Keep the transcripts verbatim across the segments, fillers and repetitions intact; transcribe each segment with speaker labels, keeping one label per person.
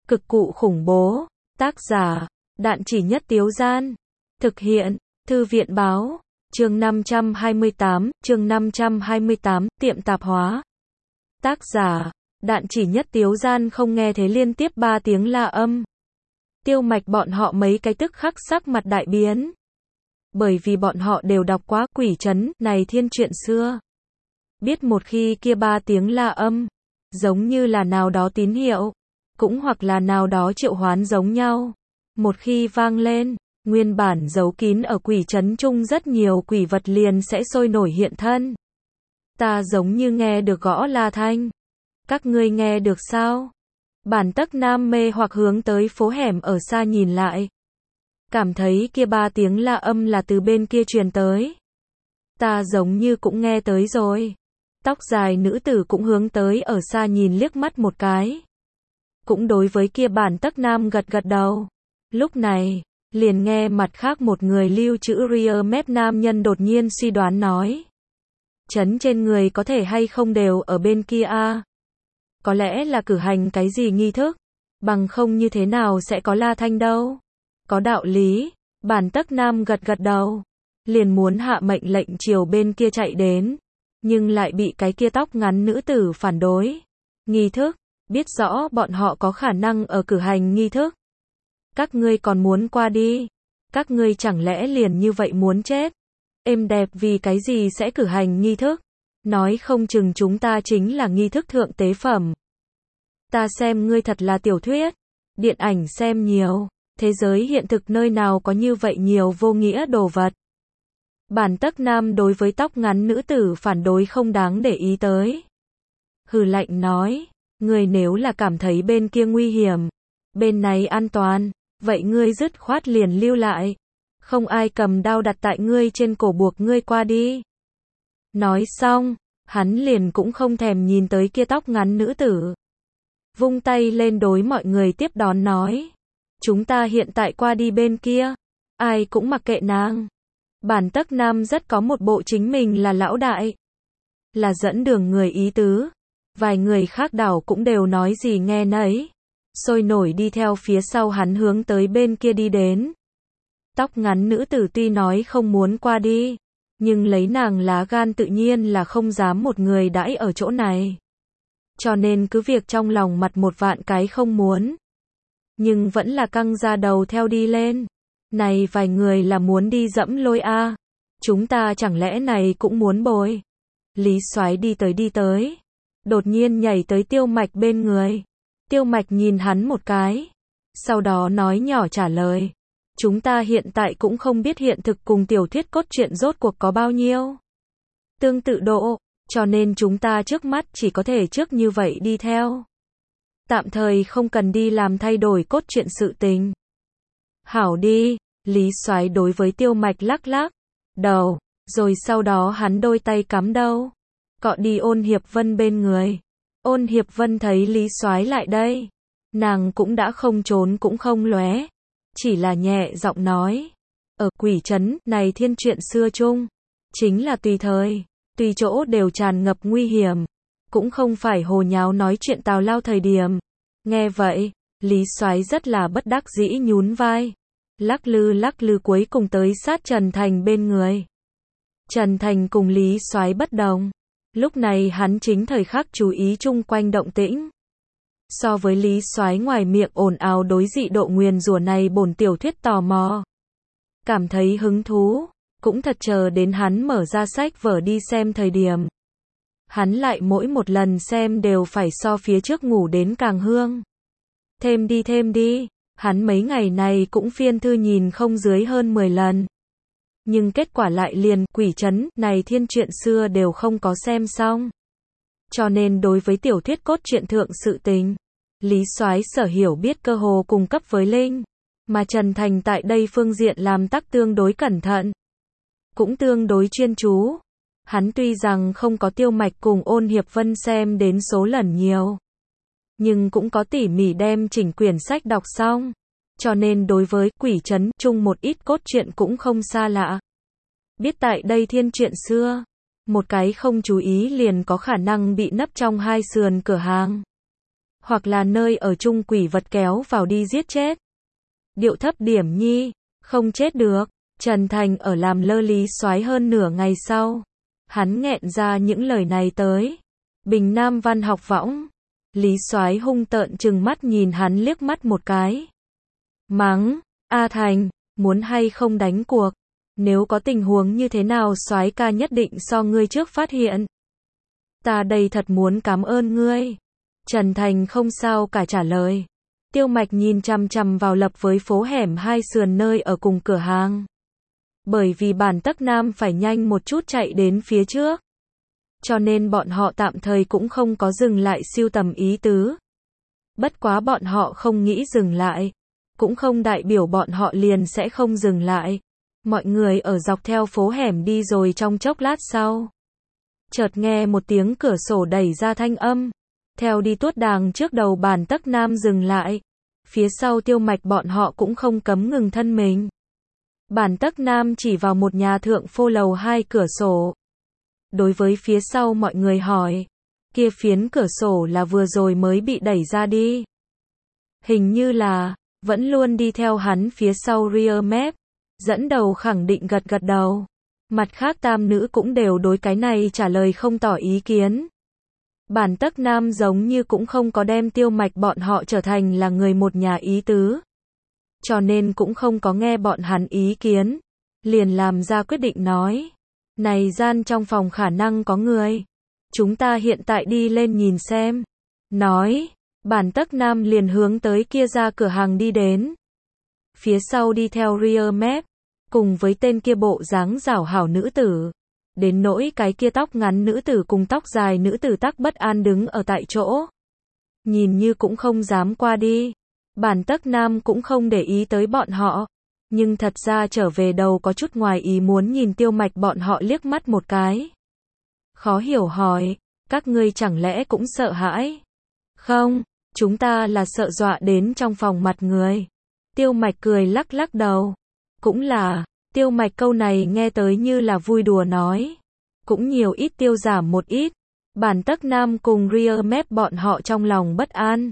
Speaker 1: Cực cụ khủng bố. Tác giả, Đạn Chỉ Nhất Tiếu Gian. Thực hiện, Thư viện báo. Chương năm trăm hai mươi tám, chương năm trăm hai mươi tám, tiệm tạp hóa. Tác giả, Đạn Chỉ Nhất Tiếu Gian. Không nghe thấy liên tiếp ba tiếng la âm. Tiêu Mạch bọn họ mấy cái tức khắc sắc mặt đại biến. Bởi vì bọn họ đều đọc quá Quỷ Trấn này thiên truyện xưa. Biết một khi kia ba tiếng la âm, giống như là nào đó tín hiệu, cũng hoặc là nào đó triệu hoán giống nhau. Một khi vang lên, nguyên bản giấu kín ở Quỷ Trấn chung rất nhiều quỷ vật liền sẽ sôi nổi hiện thân. Ta giống như nghe được gõ la thanh. Các ngươi nghe được sao? Bản Tắc Nam mê hoặc hướng tới phố hẻm ở xa nhìn lại. Cảm thấy kia ba tiếng la âm là từ bên kia truyền tới. Ta giống như cũng nghe tới rồi. Tóc dài nữ tử cũng hướng tới ở xa nhìn liếc mắt một cái. Cũng đối với kia Bản Tắc Nam gật gật đầu. Lúc này, liền nghe mặt khác một người lưu trữ rear map nam nhân đột nhiên suy đoán nói. Chấn trên người có thể hay không đều ở bên kia a? Có lẽ là cử hành cái gì nghi thức, bằng không như thế nào sẽ có la thanh đâu. Có đạo lý, Bản Tắc Nam gật gật đầu, liền muốn hạ mệnh lệnh chiều bên kia chạy đến, nhưng lại bị cái kia tóc ngắn nữ tử phản đối. Nghi thức, biết rõ bọn họ có khả năng ở cử hành nghi thức. Các ngươi còn muốn qua đi, các ngươi chẳng lẽ liền như vậy muốn chết. Êm đẹp vì cái gì sẽ cử hành nghi thức, nói không chừng chúng ta chính là nghi thức thượng tế phẩm. Ta xem ngươi thật là tiểu thuyết, điện ảnh xem nhiều, thế giới hiện thực nơi nào có như vậy nhiều vô nghĩa đồ vật. Bản Tắc Nam đối với tóc ngắn nữ tử phản đối không đáng để ý tới. Hừ lạnh nói, ngươi nếu là cảm thấy bên kia nguy hiểm, bên này an toàn, vậy ngươi dứt khoát liền lưu lại. Không ai cầm đao đặt tại ngươi trên cổ buộc ngươi qua đi. Nói xong, hắn liền cũng không thèm nhìn tới kia tóc ngắn nữ tử. Vung tay lên đối mọi người tiếp đón nói. Chúng ta hiện tại qua đi bên kia. Ai cũng mặc kệ nàng. Bản Tắc Nam rất có một bộ chính mình là lão đại. Là dẫn đường người ý tứ. Vài người khác đảo cũng đều nói gì nghe nấy. Sôi nổi đi theo phía sau hắn hướng tới bên kia đi đến. Tóc ngắn nữ tử tuy nói không muốn qua đi, nhưng lấy nàng lá gan tự nhiên là không dám một người đãi ở chỗ này. Cho nên cứ việc trong lòng mặt một vạn cái không muốn, nhưng vẫn là căng ra đầu theo đi lên. Này vài người là muốn đi dẫm lôi a, à. Chúng ta chẳng lẽ này cũng muốn bồi. Lý Soái đi tới đi tới, đột nhiên nhảy tới Tiêu Mạch bên người. Tiêu Mạch nhìn hắn một cái, sau đó nói nhỏ trả lời. Chúng ta hiện tại cũng không biết hiện thực cùng tiểu thuyết cốt truyện rốt cuộc có bao nhiêu tương tự độ, cho nên chúng ta trước mắt chỉ có thể trước như vậy đi theo. Tạm thời không cần đi làm thay đổi cốt truyện sự tình. Hảo đi, Lý Soái đối với Tiêu Mạch lắc lắc đầu, rồi sau đó hắn đôi tay cắm đâu, cọ đi Ôn Hiệp Vân bên người. Ôn Hiệp Vân thấy Lý Soái lại đây, nàng cũng đã không trốn cũng không lóe, chỉ là nhẹ giọng nói, ở Quỷ Trấn này thiên truyện xưa chung, chính là tùy thời, tùy chỗ đều tràn ngập nguy hiểm, cũng không phải hồ nháo nói chuyện tào lao thời điểm. Nghe vậy, Lý Soái rất là bất đắc dĩ nhún vai, lắc lư lắc lư cuối cùng tới sát Trần Thành bên người. Trần Thành cùng Lý Soái bất đồng, lúc này hắn chính thời khắc chú ý chung quanh động tĩnh. So với Lý Soái ngoài miệng ồn ào đối dị độ nguyền rủa này bổn tiểu thuyết tò mò, cảm thấy hứng thú, cũng thật chờ đến hắn mở ra sách vở đi xem thời điểm. Hắn lại mỗi một lần xem đều phải so phía trước ngủ đến càng hương. Thêm đi thêm đi, hắn mấy ngày này cũng phiên thư nhìn không dưới hơn mười lần. Nhưng kết quả lại liền Quỷ Trấn này thiên truyện xưa đều không có xem xong. Cho nên đối với tiểu thuyết cốt truyện thượng sự tình, Lý Soái sở hiểu biết cơ hồ cùng cấp với Linh, mà Trần Thành tại đây phương diện làm tác tương đối cẩn thận, cũng tương đối chuyên chú. Hắn tuy rằng không có Tiêu Mạch cùng Ôn Hiệp Vân xem đến số lần nhiều, nhưng cũng có tỉ mỉ đem chỉnh quyển sách đọc xong, cho nên đối với Quỷ Trấn chung một ít cốt truyện cũng không xa lạ. Biết tại đây thiên truyện xưa, một cái không chú ý liền có khả năng bị nấp trong hai sườn cửa hàng. hoặc là nơi ở chung quỷ vật kéo vào đi giết chết. Điệu thấp điểm nhi, không chết được. Trần Thành ở làm lơ Lý Soái hơn nửa ngày sau. Hắn nghẹn ra những lời này tới. Bình Nam Văn học võng. Lý Soái hung tợn trừng mắt nhìn hắn liếc mắt một cái. Mắng, A Thành, muốn hay không đánh cuộc? Nếu có tình huống như thế nào Soái ca nhất định so ngươi trước phát hiện. Ta đây thật muốn cảm ơn ngươi. Trần Thành không sao cả trả lời. Tiêu Mạch nhìn chằm chằm vào lập với phố hẻm hai sườn nơi ở cùng cửa hàng. Bởi vì Bản Tắc Nam phải nhanh một chút chạy đến phía trước. Cho nên bọn họ tạm thời cũng không có dừng lại siêu tầm ý tứ. Bất quá bọn họ không nghĩ dừng lại. Cũng không đại biểu bọn họ liền sẽ không dừng lại. Mọi người ở dọc theo phố hẻm đi rồi trong chốc lát sau. Chợt nghe một tiếng cửa sổ đẩy ra thanh âm. Theo đi tuốt đàng trước đầu Bản Tắc Nam dừng lại. Phía sau Tiêu Mạch bọn họ cũng không cấm ngừng thân mình. Bản Tắc Nam chỉ vào một nhà thượng phô lầu hai cửa sổ. Đối với phía sau mọi người hỏi. Kia phiến cửa sổ là vừa rồi mới bị đẩy ra đi. Hình như là, vẫn luôn đi theo hắn phía sau rear map. Dẫn đầu khẳng định gật gật đầu. Mặt khác tam nữ cũng đều đối cái này trả lời không tỏ ý kiến. Bản Tắc Nam giống như cũng không có đem Tiêu Mạch bọn họ trở thành là người một nhà ý tứ. Cho nên cũng không có nghe bọn hắn ý kiến. Liền làm ra quyết định nói. Này gian trong phòng khả năng có người. Chúng ta hiện tại đi lên nhìn xem. Nói. Bản Tắc Nam liền hướng tới kia ra cửa hàng đi đến. Phía sau đi theo rear map. Cùng với tên kia bộ dáng rảo hảo nữ tử. Đến nỗi cái kia tóc ngắn nữ tử cùng tóc dài nữ tử tắc bất an đứng ở tại chỗ. Nhìn như cũng không dám qua đi. Bản Tắc Nam cũng không để ý tới bọn họ. Nhưng thật ra trở về đầu có chút ngoài ý muốn nhìn Tiêu Mạch bọn họ liếc mắt một cái. Khó hiểu hỏi, các ngươi chẳng lẽ cũng sợ hãi? Không, chúng ta là sợ dọa đến trong phòng mặt người. Tiêu Mạch cười lắc lắc đầu. Cũng là, Tiêu Mạch câu này nghe tới như là vui đùa nói. Cũng nhiều ít tiêu giảm một ít. Bản Tắc Nam cùng rear map bọn họ trong lòng bất an.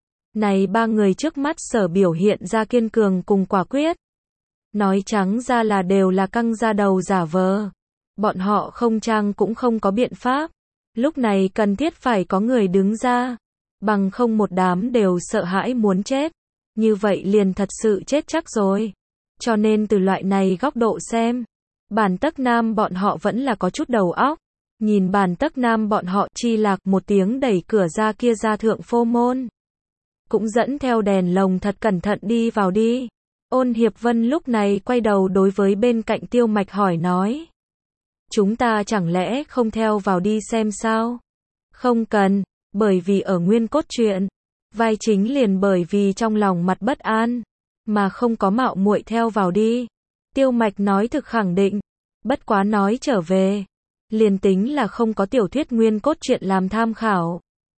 Speaker 1: Này ba người trước mắt sở biểu hiện ra kiên cường cùng quả quyết. Nói trắng ra là đều là căng ra đầu giả vờ. Bọn họ không trang cũng không có biện pháp. Lúc này cần thiết phải có người đứng ra. Bằng không một đám đều sợ hãi muốn chết. Như vậy liền thật sự chết chắc rồi. Cho nên từ loại này góc độ xem. Bản Tắc Nam bọn họ vẫn là có chút đầu óc. Nhìn Bản Tắc Nam bọn họ chi lạc một tiếng đẩy cửa ra kia ra thượng phô môn. Cũng dẫn theo đèn lồng thật cẩn thận đi vào đi. Ôn Hiệp Vân lúc này quay đầu đối với bên cạnh Tiêu Mạch hỏi nói. Chúng ta chẳng lẽ không theo vào đi xem sao? Không cần, bởi vì ở nguyên cốt truyện, vai chính liền bởi vì trong lòng mặt bất an, mà không có mạo muội theo vào đi. Tiêu Mạch nói thực khẳng định, bất quá nói trở về, liền tính là không có tiểu thuyết nguyên cốt truyện làm tham khảo.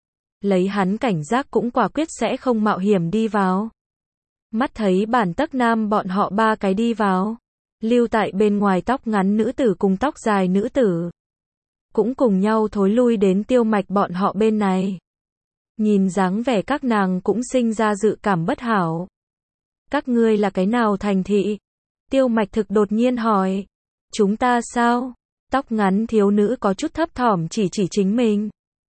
Speaker 1: Lấy hắn cảnh giác cũng quả quyết sẽ không mạo hiểm đi vào. Mắt thấy Bản Tắc Nam bọn họ ba cái đi vào. Lưu tại bên ngoài tóc ngắn nữ tử cùng tóc dài nữ tử. Cũng cùng nhau thối lui đến Tiêu Mạch bọn họ bên này. Nhìn dáng vẻ các nàng cũng sinh ra dự cảm bất hảo. Các ngươi là cái nào thành thị? Tiêu Mạch thực đột nhiên hỏi. Chúng ta sao? Tóc ngắn thiếu nữ có chút thấp thỏm chỉ chỉ chính mình.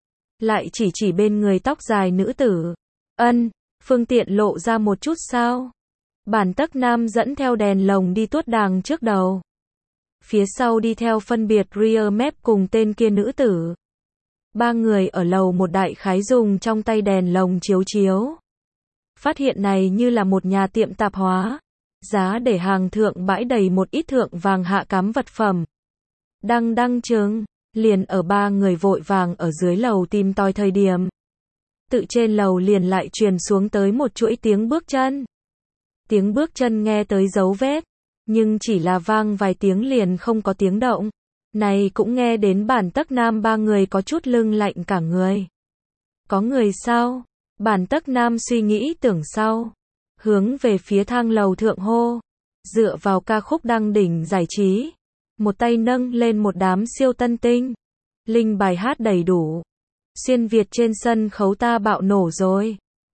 Speaker 1: Lại chỉ chỉ bên người tóc dài nữ tử. Ân, phương tiện lộ ra một chút sao? Bản Tắc Nam dẫn theo đèn lồng đi tuốt đàng trước đầu. Phía sau đi theo phân biệt rear map cùng tên kia nữ tử. Ba người ở lầu một đại khái dùng trong tay đèn lồng chiếu chiếu. Phát hiện này như là một nhà tiệm tạp hóa. Giá để hàng thượng bãi đầy một ít thượng vàng hạ cám vật phẩm. Đăng đăng trứng, liền ở ba người vội vàng ở dưới lầu tìm tòi thời điểm. Tự trên lầu liền lại truyền xuống tới một chuỗi tiếng bước chân. Tiếng bước chân nghe tới dấu vết, nhưng chỉ là vang vài tiếng liền không có tiếng động. Này cũng nghe đến Bản Tắc Nam ba người có chút lưng lạnh cả người. Có người sao? Bản Tắc Nam suy nghĩ tưởng sau. Hướng về phía thang lầu thượng hô. Dựa vào ca khúc đăng đỉnh giải trí. Một tay nâng lên một đám siêu tân tinh. Linh bài hát đầy đủ. Xuyên Việt trên sân khấu ta bạo nổ rồi.